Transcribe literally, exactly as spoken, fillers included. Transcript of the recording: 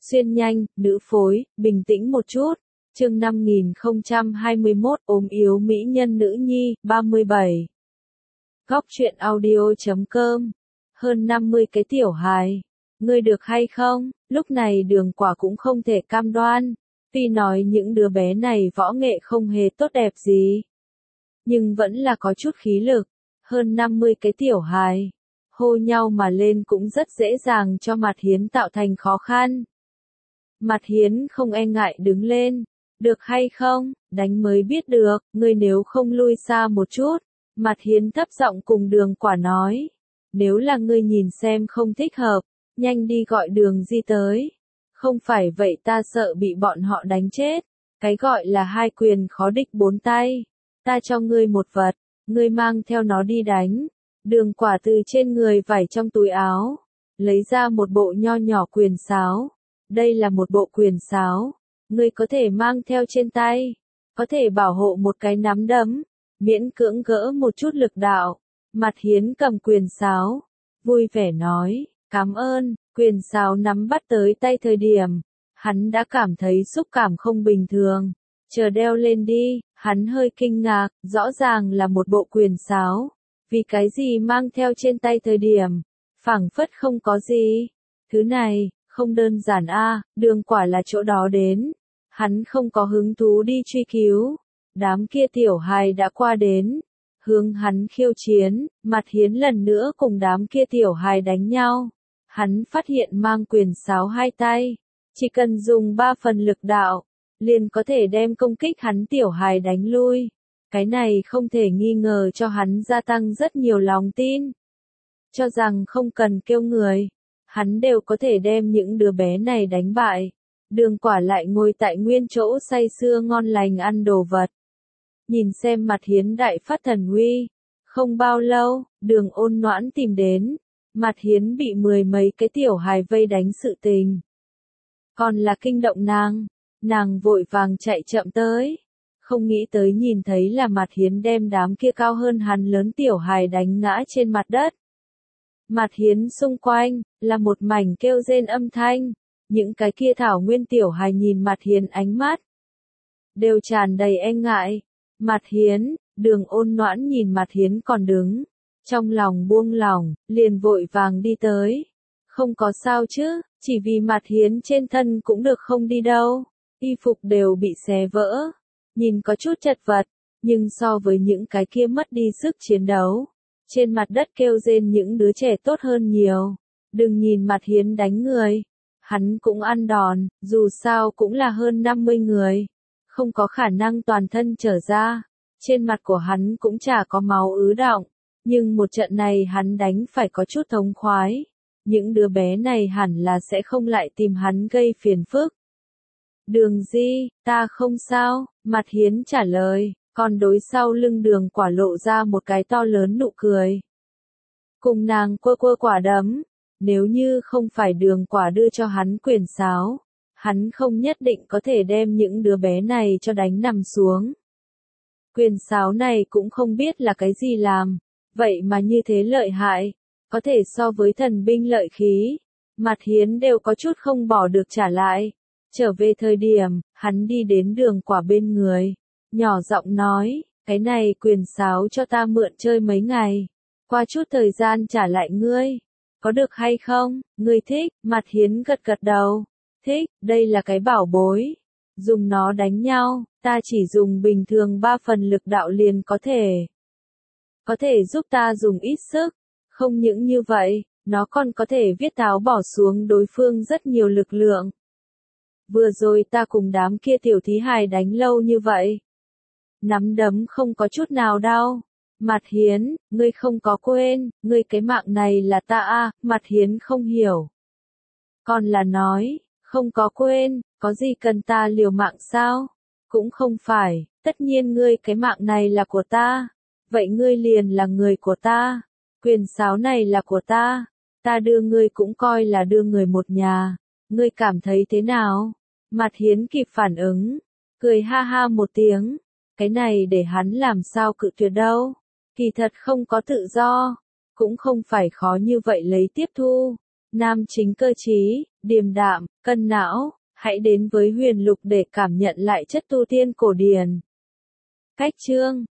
Xuyên nhanh, nữ phối, bình tĩnh một chút. Chương năm nghìn không trăm hai mươi mốt ốm yếu mỹ nhân nữ nhi, ba mươi bảy. Góc truyện audio chấm com. Hơn năm mươi cái tiểu hài. Ngươi được hay không? Lúc này Đường Quả cũng không thể cam đoan. Tuy nói những đứa bé này võ nghệ không hề tốt đẹp gì, nhưng vẫn là có chút khí lực. Hơn năm mươi cái tiểu hài hô nhau mà lên cũng rất dễ dàng cho Mạt Hiến tạo thành khó khăn. Mạt Hiến không e ngại đứng lên. Được hay không, đánh mới biết được, ngươi nếu không lui xa một chút. Mạt Hiến thấp giọng cùng Đường Quả nói. Nếu là ngươi nhìn xem không thích hợp, nhanh đi gọi Đường Di tới. Không phải vậy ta sợ bị bọn họ đánh chết. Cái gọi là hai quyền khó địch bốn tay. Ta cho ngươi một vật, ngươi mang theo nó đi đánh. Đường Quả từ trên người vải trong túi áo, lấy ra một bộ nho nhỏ quyền sáo. Đây là một bộ quyền sáo, ngươi có thể mang theo trên tay, có thể bảo hộ một cái nắm đấm, miễn cưỡng gỡ một chút lực đạo. Mạt Hiến cầm quyền sáo, vui vẻ nói, cảm ơn. Quyền sáo nắm bắt tới tay thời điểm, hắn đã cảm thấy xúc cảm không bình thường. Chờ đeo lên đi, hắn hơi kinh ngạc, rõ ràng là một bộ quyền sáo. Vì cái gì mang theo trên tay thời điểm, phảng phất không có gì. Thứ này, không đơn giản a, Đường Quả là chỗ đó đến. Hắn không có hứng thú đi truy cứu. Đám kia tiểu hài đã qua đến, hướng hắn khiêu chiến. Mạt Hiến lần nữa cùng đám kia tiểu hài đánh nhau. Hắn phát hiện mang quyền sáo hai tay, chỉ cần dùng ba phần lực đạo, liền có thể đem công kích hắn tiểu hài đánh lui. Cái này không thể nghi ngờ cho hắn gia tăng rất nhiều lòng tin. Cho rằng không cần kêu người, hắn đều có thể đem những đứa bé này đánh bại. Đường Quả lại ngồi tại nguyên chỗ say sưa ngon lành ăn đồ vật. Nhìn xem Mạt Hiến đại phát thần uy. Không bao lâu, Đường Ôn Noãn tìm đến. Mạt Hiến bị mười mấy cái tiểu hài vây đánh sự tình. Còn là kinh động nàng. Nàng vội vàng chạy chậm tới. Không nghĩ tới nhìn thấy là Mạt Hiến đem đám kia cao hơn hắn lớn tiểu hài đánh ngã trên mặt đất. Mạt Hiến xung quanh, là một mảnh kêu rên âm thanh. Những cái kia thảo nguyên tiểu hài nhìn Mạt Hiến ánh mắt, đều tràn đầy e ngại. Mạt Hiến, Đường Ôn Noãn nhìn Mạt Hiến còn đứng. Trong lòng buông lỏng, liền vội vàng đi tới. Không có sao chứ, chỉ vì Mạt Hiến trên thân cũng được không đi đâu. Y phục đều bị xé vỡ. Nhìn có chút chật vật, nhưng so với những cái kia mất đi sức chiến đấu. Trên mặt đất kêu rên những đứa trẻ tốt hơn nhiều. Đừng nhìn Mạt Hiến đánh người. Hắn cũng ăn đòn, dù sao cũng là hơn năm mươi người. Không có khả năng toàn thân trở ra. Trên mặt của hắn cũng chả có máu ứ đọng. Nhưng một trận này hắn đánh phải có chút thống khoái. Những đứa bé này hẳn là sẽ không lại tìm hắn gây phiền phức. Đường Di, ta không sao, Mạt Hiến trả lời, còn đối sau lưng Đường Quả lộ ra một cái to lớn nụ cười. Cùng nàng quơ quơ quả đấm, nếu như không phải Đường Quả đưa cho hắn quyền sáo, hắn không nhất định có thể đem những đứa bé này cho đánh nằm xuống. Quyền sáo này cũng không biết là cái gì làm, vậy mà như thế lợi hại, có thể so với thần binh lợi khí. Mạt Hiến đều có chút không bỏ được trả lại. Trở về thời điểm, hắn đi đến Đường Quả bên người, nhỏ giọng nói, cái này quyền sáo cho ta mượn chơi mấy ngày, qua chút thời gian trả lại ngươi, có được hay không? Ngươi thích? Mạt Hiến gật gật đầu, thích, đây là cái bảo bối, dùng nó đánh nhau, ta chỉ dùng bình thường ba phần lực đạo liền có thể, có thể giúp ta dùng ít sức, không những như vậy, nó còn có thể viết tháo bỏ xuống đối phương rất nhiều lực lượng. Vừa rồi ta cùng đám kia tiểu thí hài đánh lâu như vậy. Nắm đấm không có chút nào đau. Mạt Hiến, ngươi không có quên, ngươi cái mạng này là ta à, Mạt Hiến không hiểu. Còn là nói, không có quên, có gì cần ta liều mạng sao? Cũng không phải, tất nhiên ngươi cái mạng này là của ta. Vậy ngươi liền là người của ta. Quyền sáo này là của ta. Ta đưa ngươi cũng coi là đưa người một nhà. Ngươi cảm thấy thế nào? Mạt Hiến kịp phản ứng, cười ha ha một tiếng, cái này để hắn làm sao cự tuyệt đâu, kỳ thật không có tự do, cũng không phải khó như vậy lấy tiếp thu, nam chính cơ trí, điềm đạm, cân não, hãy đến với Huyền Lục để cảm nhận lại chất tu tiên cổ điển. Cách chương